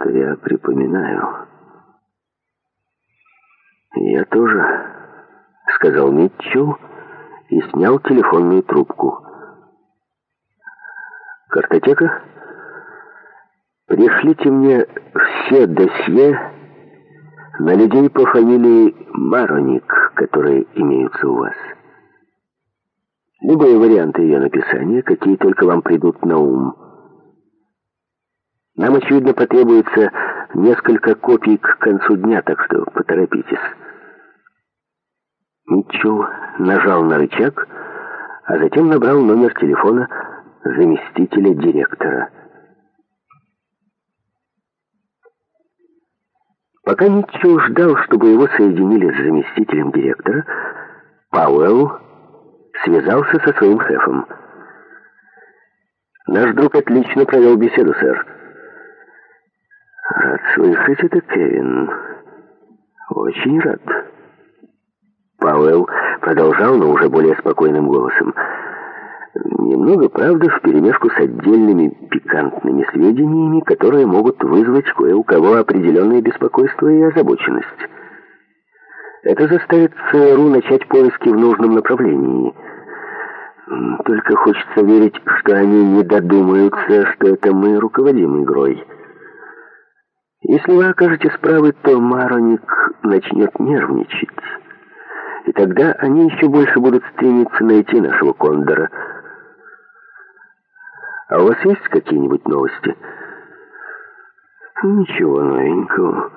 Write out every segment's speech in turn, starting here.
я припоминаю. «Я тоже», — сказал Митчелл и снял телефонную трубку. «Картотека? Пришлите мне все досье на людей по фамилии Мароник, которые имеются у вас. Любые варианты ее написания, какие только вам придут на ум. Нам, очевидно, потребуется несколько копий к концу дня, так что поторопитесь». Митчелл нажал на рычаг, а затем набрал номер телефона заместителя директора. Пока Митчелл ждал, чтобы его соединили с заместителем директора, Пауэлл связался со своим шефом. «Наш друг отлично провел беседу, сэр». «Рад слышать это, Кевин. Очень рад». Пауэлл продолжал, но уже более спокойным голосом. «Немного, правда, вперемешку с отдельными пикантными сведениями, которые могут вызвать кое у кого определенное беспокойство и озабоченность. Это заставит ЦРУ начать поиски в нужном направлении. Только хочется верить, что они не додумаются, что это мы руководим игрой. Если вы окажетесь правы, то Мароник начнет нервничать. И тогда они еще больше будут стремиться найти нашего Кондора. А у вас есть какие-нибудь новости?» «Ничего новенького.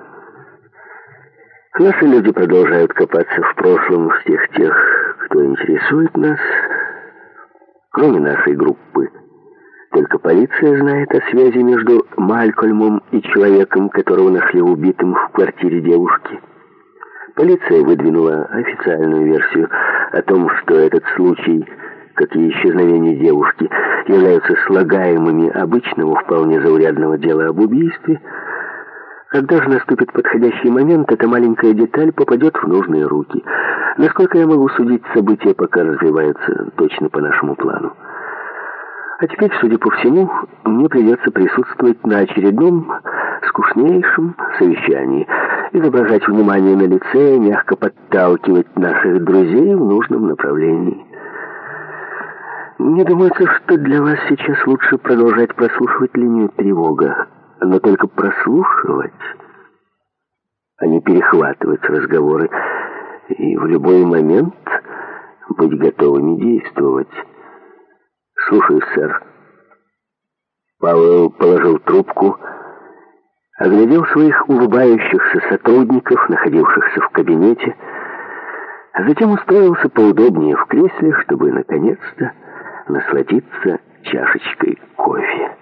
Наши люди продолжают копаться в прошлом всех тех, кто интересует нас, кроме нашей группы. Только полиция знает о связи между Малькольмом и человеком, которого нашли убитым в квартире девушки. Полиция выдвинула официальную версию о том, что этот случай, как и исчезновение девушки, являются слагаемыми обычного, вполне заурядного дела об убийстве. Когда же наступит подходящий момент, эта маленькая деталь попадет в нужные руки. Насколько я могу судить, события пока развиваются точно по нашему плану. А теперь, судя по всему, мне придется присутствовать на очередном скучнейшем совещании, изображать внимание на лице, мягко подталкивать наших друзей в нужном направлении. Мне думается, что для вас сейчас лучше продолжать прослушивать линию тревога, но только прослушивать, а не перехватывать разговоры, и в любой момент быть готовыми действовать. «Слушаюсь, сэр». Пауэлл положил трубку, оглядел своих улыбающихся сотрудников, находившихся в кабинете, а затем устроился поудобнее в кресле, чтобы, наконец-то, насладиться чашечкой кофе.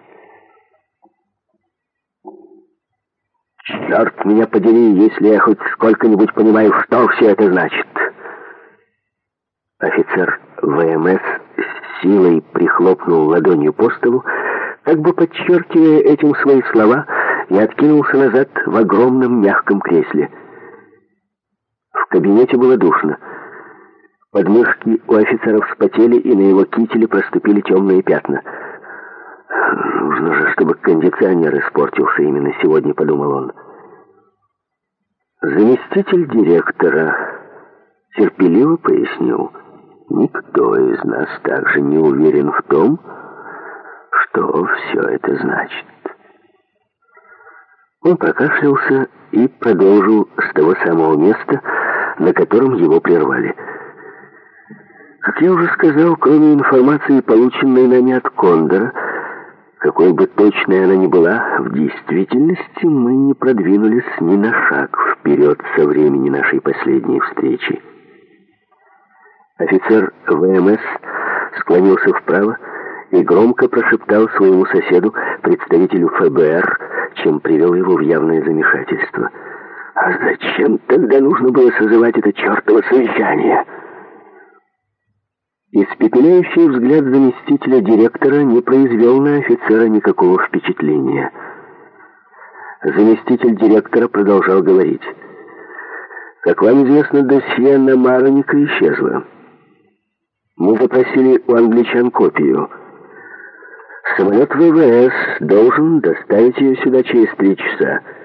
«Черт меня подери, если я хоть сколько-нибудь понимаю, что все это значит!» Офицер ВМС с силой прихлопнул ладонью по столу, как бы подчеркивая этим свои слова, и откинулся назад в огромном мягком кресле. В кабинете было душно. Подмышки у офицера вспотели, и на его кителе проступили темные пятна. «Нужно же, чтобы кондиционер испортился именно сегодня», — подумал он. Заместитель директора терпеливо пояснил: «Никто из нас также не уверен в том, что все это значит». Он прокашлялся и продолжил с того самого места, на котором его прервали. «Как я уже сказал, кроме информации, полученной нами от Кондора, какой бы точной она ни была, в действительности мы не продвинулись ни на шаг вперед со времени нашей последней встречи». Офицер ВМС склонился вправо и громко прошептал своему соседу, представителю ФБР, чем привел его в явное замешательство: «А зачем тогда нужно было созывать это чертово совещание?» Испепеляющий взгляд заместителя директора не произвел на офицера никакого впечатления. Заместитель директора продолжал говорить: «Как вам известно, досье на Мароника исчезло. Мы запросили у англичан копию. Самолет ВВС должен доставить ее сюда через 3 часа.